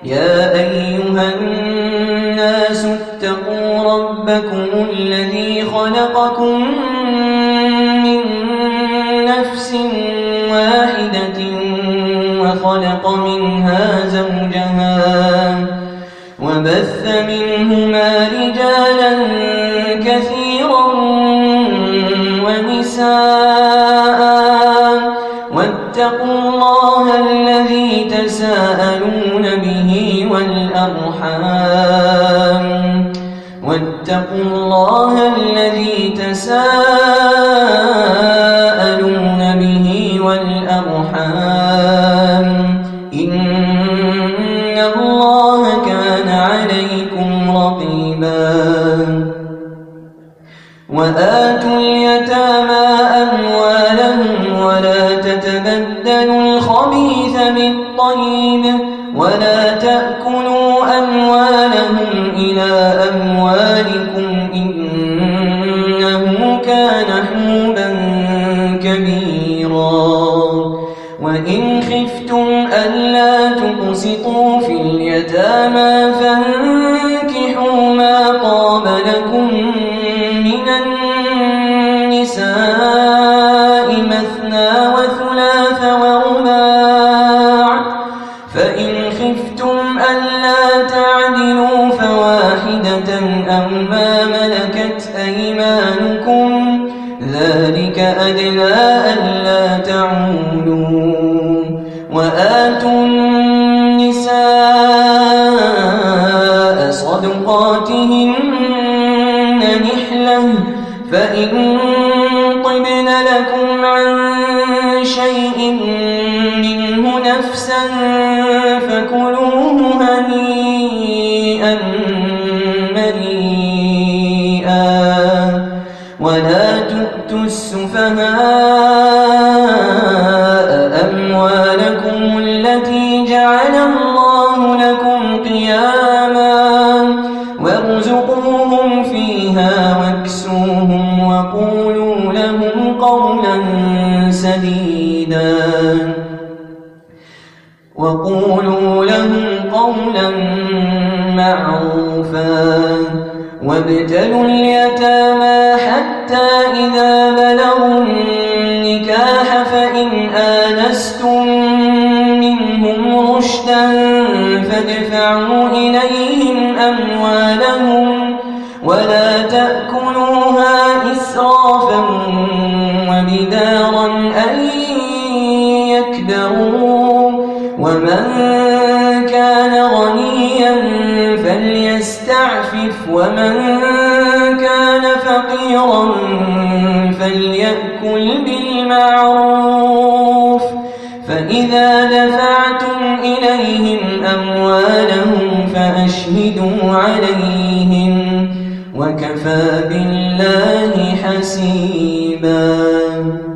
يا أيها الناس اتقوا ربكم الذي خلقكم من نفس واحدة وخلق منها زوجها وبث منهما رجالا كثيرا ونساء واتقوا الله الذي تساءلون به والأرحام إن الله كان عليكم رقيبا وآتوا اليتامى أموالهم ولا تتبدلوا الخبيث بالطيب ولا تأكلوا أموالهم إلى أموالكم إنه كان حوبا كبيرا وإن خفتم ألا تقسطوا في اليتامى فانكحوا ما طاب لكم من النساء مثنى وثلاث ورباع فإن خفتم ألا تعدلوا فواحدة أو ما ملكت أيمانكم ذلك أدنى ألا تعولوا وآتوا النساء صدقاتهن نحلة فإن طبن لكم عن شيء منه نفسا فكلوه هنيئا مريئا ولا تؤتوا السفهاء أموالكم التي جعل الله لكم قياما وارزقوهم فيها واكسوهم وقولوا لهم قولا معروفا وابتلوا اليتامى حتى إذا بلغوا النكاح فإن آنستم منهم رشدا فادفعوا إليهم أموالهم ولا تأكلوها إسرافا وبدارا أن يكبروا ومن كان غنيا فليستعفف ومن كان فقيرا فليأكل بالمعروف فإذا دفعتم إليهم أموالهم فأشهدوا عليهم وكفى بالله حسيبا.